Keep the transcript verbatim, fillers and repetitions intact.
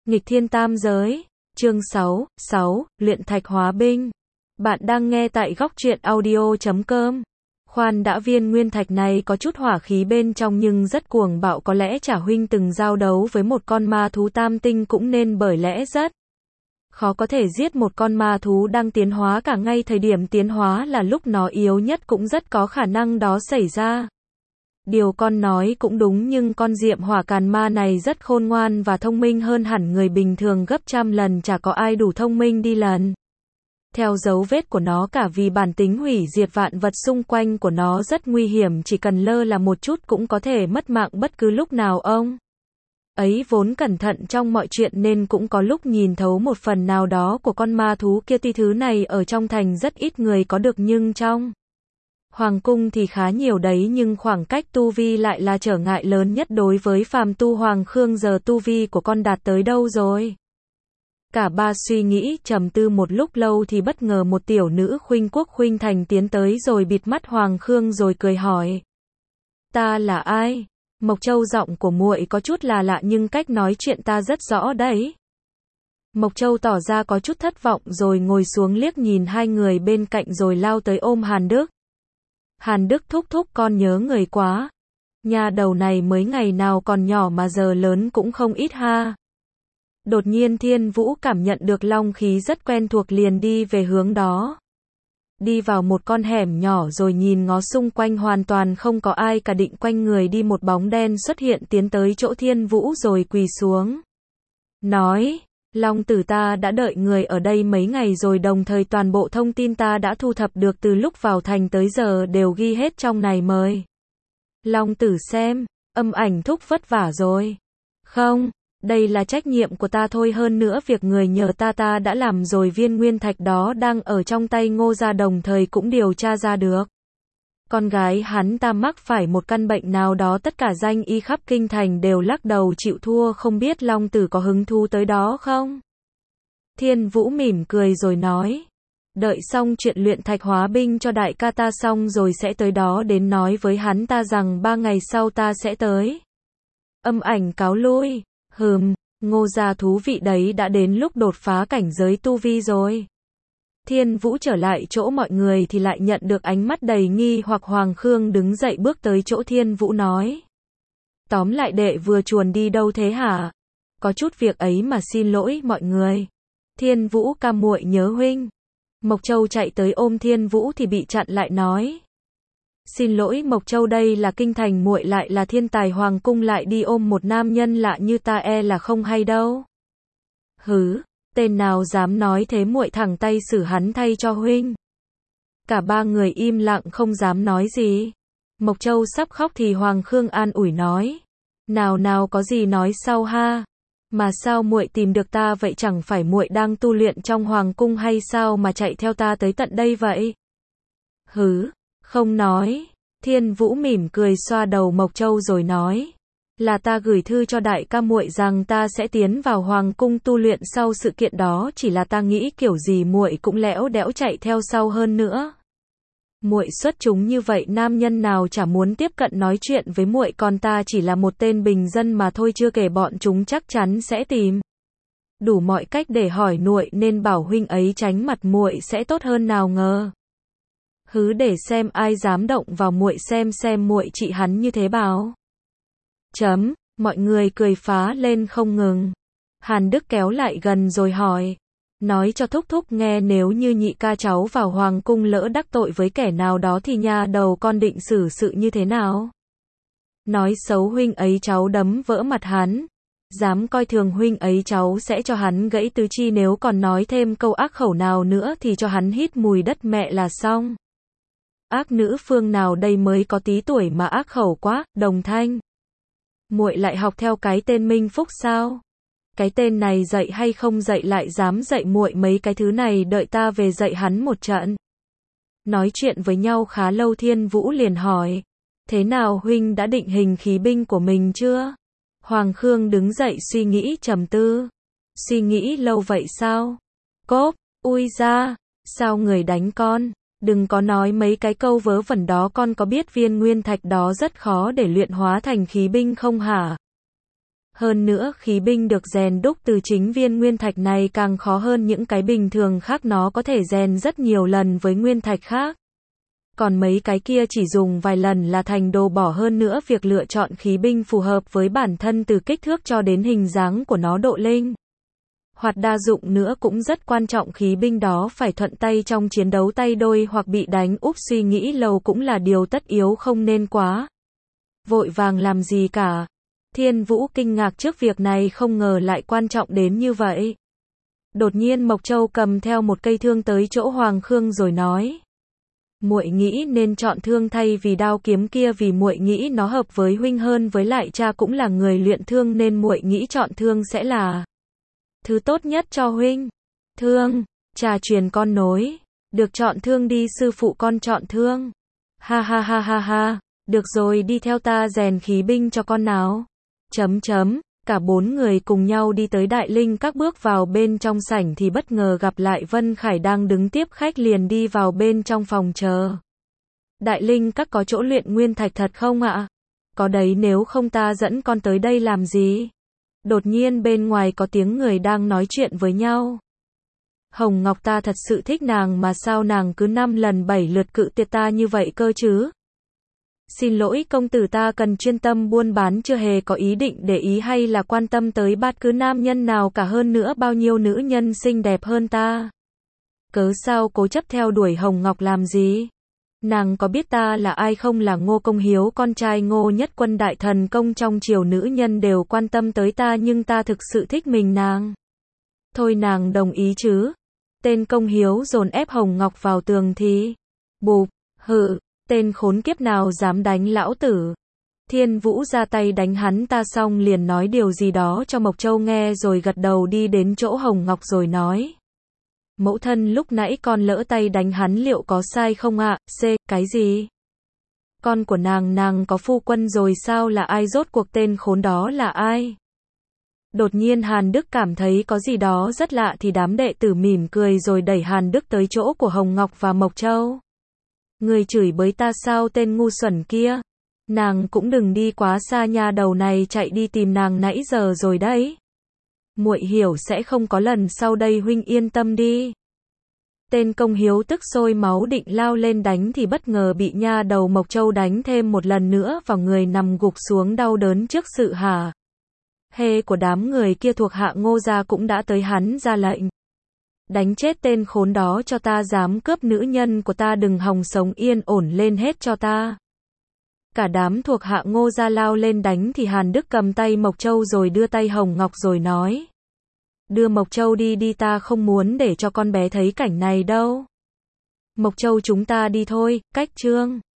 Nghịch thiên tam giới, chương sáu, sáu, luyện thạch hóa binh. Bạn đang nghe tại góc truyện audio chấm com. Khoan đã, viên nguyên thạch này có chút hỏa khí bên trong nhưng rất cuồng bạo, có lẽ Chả huynh từng giao đấu với một con ma thú tam tinh cũng nên, bởi lẽ rất khó có thể giết một con ma thú đang tiến hóa, cả ngay thời điểm tiến hóa là lúc nó yếu nhất, cũng rất có khả năng đó xảy ra. Điều con nói cũng đúng, nhưng con diệm hỏa càn ma này rất khôn ngoan và thông minh hơn hẳn người bình thường gấp trăm lần, chả có ai đủ thông minh đi lần theo dấu vết của nó cả, vì bản tính hủy diệt vạn vật xung quanh của nó rất nguy hiểm, chỉ cần lơ là một chút cũng có thể mất mạng bất cứ lúc nào. Ông ấy vốn cẩn thận trong mọi chuyện nên cũng có lúc nhìn thấu một phần nào đó của con ma thú kia. Tuy thứ này ở trong thành rất ít người có được, nhưng trong hoàng cung thì khá nhiều đấy, nhưng khoảng cách tu vi lại là trở ngại lớn nhất đối với phàm tu. Hoàng Khương, giờ tu vi của con đạt tới đâu rồi? Cả ba suy nghĩ trầm tư một lúc lâu thì bất ngờ một tiểu nữ khuynh quốc khuynh thành tiến tới rồi bịt mắt Hoàng Khương rồi cười hỏi: "Ta là ai?" "Mộc Châu, giọng của muội có chút là lạ nhưng cách nói chuyện ta rất rõ đấy." Mộc Châu tỏ ra có chút thất vọng rồi ngồi xuống liếc nhìn hai người bên cạnh rồi lao tới ôm Hàn Đức. "Hàn Đức thúc thúc, con nhớ người quá. Nhà đầu này mới ngày nào còn nhỏ mà giờ lớn cũng không ít ha." Đột nhiên Thiên Vũ cảm nhận được long khí rất quen thuộc, liền đi về hướng đó. Đi vào một con hẻm nhỏ rồi nhìn ngó xung quanh hoàn toàn không có ai cả, định quanh người đi, một bóng đen xuất hiện tiến tới chỗ Thiên Vũ rồi quỳ xuống. Nói: "Long tử, ta đã đợi người ở đây mấy ngày rồi, đồng thời toàn bộ thông tin ta đã thu thập được từ lúc vào thành tới giờ đều ghi hết trong này, mời Long tử xem." "Âm Ảnh thúc vất vả rồi." "Không, đây là trách nhiệm của ta thôi, hơn nữa việc người nhờ ta ta đã làm rồi, viên nguyên thạch đó đang ở trong tay Ngô gia, đồng thời cũng điều tra ra được con gái hắn ta mắc phải một căn bệnh nào đó, tất cả danh y khắp kinh thành đều lắc đầu chịu thua, không biết Long tử có hứng thú tới đó không?" Thiên Vũ mỉm cười rồi nói: "Đợi xong chuyện luyện thạch hóa binh cho đại ca ta xong rồi sẽ tới đó, đến nói với hắn ta rằng ba ngày sau ta sẽ tới." Âm Ảnh cáo lui: "Hừm, Ngô gia thú vị đấy, đã đến lúc đột phá cảnh giới tu vi rồi." Thiên Vũ trở lại chỗ mọi người thì lại nhận được ánh mắt đầy nghi hoặc. Hoàng Khương đứng dậy bước tới chỗ Thiên Vũ nói: "Tóm lại đệ vừa chuồn đi đâu thế hả?" "Có chút việc ấy mà, xin lỗi mọi người." "Thiên Vũ ca, muội nhớ huynh." Mộc Châu chạy tới ôm Thiên Vũ thì bị chặn lại, nói: "Xin lỗi Mộc Châu, đây là kinh thành, muội lại là thiên tài hoàng cung, lại đi ôm một nam nhân lạ như ta e là không hay đâu." "Hứ, tên nào dám nói thế, muội thẳng tay xử hắn thay cho huynh." Cả ba người im lặng không dám nói gì. Mộc Châu sắp khóc thì Hoàng Khương an ủi nói: "Nào nào, có gì nói sau ha. Mà sao muội tìm được ta vậy, chẳng phải muội đang tu luyện trong hoàng cung hay sao mà chạy theo ta tới tận đây vậy?" "Hứ, không nói." Thiên Vũ mỉm cười xoa đầu Mộc Châu rồi nói: "Là ta gửi thư cho đại ca muội rằng ta sẽ tiến vào hoàng cung tu luyện sau sự kiện đó, chỉ là ta nghĩ kiểu gì muội cũng lẽo đẽo chạy theo sau, hơn nữa muội xuất chúng như vậy, nam nhân nào chả muốn tiếp cận nói chuyện với muội, còn ta chỉ là một tên bình dân mà thôi, chưa kể bọn chúng chắc chắn sẽ tìm đủ mọi cách để hỏi muội, nên bảo huynh ấy tránh mặt muội sẽ tốt hơn, nào ngờ hứ, để xem ai dám động vào muội, xem xem muội trị hắn như thế bảo." Chấm, mọi người cười phá lên không ngừng. Hàn Đức kéo lại gần rồi hỏi: "Nói cho thúc thúc nghe, nếu như nhị ca cháu vào hoàng cung lỡ đắc tội với kẻ nào đó thì nha đầu con định xử sự như thế nào?" "Nói xấu huynh ấy cháu đấm vỡ mặt hắn. Dám coi thường huynh ấy cháu sẽ cho hắn gãy tứ chi, nếu còn nói thêm câu ác khẩu nào nữa thì cho hắn hít mùi đất mẹ là xong." "Ác nữ phương nào đây, mới có tí tuổi mà ác khẩu quá." "Đồng Thanh, muội lại học theo cái tên Minh Phúc sao? Cái tên này dạy hay không dạy, lại dám dạy muội mấy cái thứ này, đợi ta về dạy hắn một trận." Nói chuyện với nhau khá lâu, Thiên Vũ liền hỏi: "Thế nào, huynh đã định hình khí binh của mình chưa?" Hoàng Khương đứng dậy suy nghĩ trầm tư. "Suy nghĩ lâu vậy sao?" "Cốp, ui ra, sao người đánh con? Đừng có nói mấy cái câu vớ vẩn đó, con có biết viên nguyên thạch đó rất khó để luyện hóa thành khí binh không hả?" Hơn nữa khí binh được rèn đúc từ chính viên nguyên thạch này càng khó hơn những cái bình thường khác, nó có thể rèn rất nhiều lần với nguyên thạch khác. Còn mấy cái kia chỉ dùng vài lần là thành đồ bỏ, hơn nữa việc lựa chọn khí binh phù hợp với bản thân từ kích thước cho đến hình dáng của nó, độ linh hoạt đa dụng nữa cũng rất quan trọng, khí binh đó phải thuận tay trong chiến đấu tay đôi hoặc bị đánh úp, suy nghĩ lâu cũng là điều tất yếu, không nên quá vội vàng làm gì cả. Thiên Vũ kinh ngạc trước việc này, không ngờ lại quan trọng đến như vậy. Đột nhiên Mộc Châu cầm theo một cây thương tới chỗ Hoàng Khương rồi nói: "Muội nghĩ nên chọn thương thay vì đao kiếm kia, vì muội nghĩ nó hợp với huynh hơn, với lại cha cũng là người luyện thương nên muội nghĩ chọn thương sẽ là thứ tốt nhất cho huynh." "Thương?" Cha truyền con nối. "Được, chọn thương đi sư phụ, con chọn thương." "Ha ha ha ha ha, được rồi, đi theo ta rèn khí binh cho con nào." Chấm chấm, cả bốn người cùng nhau đi tới Đại Linh Các, bước vào bên trong sảnh thì bất ngờ gặp lại Vân Khải đang đứng tiếp khách, liền đi vào bên trong phòng chờ. "Đại Linh Các có chỗ luyện nguyên thạch thật không ạ?" "Có đấy, nếu không ta dẫn con tới đây làm gì?" Đột nhiên bên ngoài có tiếng người đang nói chuyện với nhau. "Hồng Ngọc, ta thật sự thích nàng mà sao nàng cứ năm lần bảy lượt cự tuyệt ta như vậy cơ chứ?" "Xin lỗi công tử, ta cần chuyên tâm buôn bán, chưa hề có ý định để ý hay là quan tâm tới bất cứ nam nhân nào cả, hơn nữa bao nhiêu nữ nhân xinh đẹp hơn ta. Cớ sao cố chấp theo đuổi Hồng Ngọc làm gì? Nàng có biết ta là ai không? Là Ngô Công Hiếu, con trai Ngô Nhất Quân, đại thần công trong triều, nữ nhân đều quan tâm tới ta nhưng ta thực sự thích mình nàng. Thôi nàng đồng ý chứ?" Tên Công Hiếu dồn ép Hồng Ngọc vào tường thì bụp, hự, tên khốn kiếp nào dám đánh lão tử. Thiên Vũ ra tay đánh hắn ta xong liền nói điều gì đó cho Mộc Châu nghe rồi gật đầu đi đến chỗ Hồng Ngọc rồi nói: "Mẫu thân, lúc nãy con lỡ tay đánh hắn liệu có sai không ạ?" "C, cái gì? Con của nàng, nàng có phu quân rồi sao? Là ai? Rốt cuộc tên khốn đó là ai?" Đột nhiên Hàn Đức cảm thấy có gì đó rất lạ thì đám đệ tử mỉm cười rồi đẩy Hàn Đức tới chỗ của Hồng Ngọc và Mộc Châu. "Người chửi bới ta sao, tên ngu xuẩn kia? Nàng cũng đừng đi quá xa nha, đầu này chạy đi tìm nàng nãy giờ rồi đấy. Muội hiểu sẽ không có lần sau đây, huynh yên tâm đi." Tên Công Hiếu tức sôi máu định lao lên đánh thì bất ngờ bị nha đầu Mộc Châu đánh thêm một lần nữa vào người, nằm gục xuống đau đớn trước sự hả hê của đám người kia. Thuộc hạ Ngô gia cũng đã tới, hắn ra lệnh: "Đánh chết tên khốn đó cho ta, dám cướp nữ nhân của ta đừng hòng sống yên ổn, lên hết cho ta." Cả đám thuộc hạ Ngô gia lao lên đánh thì Hàn Đức cầm tay Mộc Châu rồi đưa tay Hồng Ngọc rồi nói: "Đưa Mộc Châu đi đi, ta không muốn để cho con bé thấy cảnh này đâu." "Mộc Châu, chúng ta đi thôi." Cách chương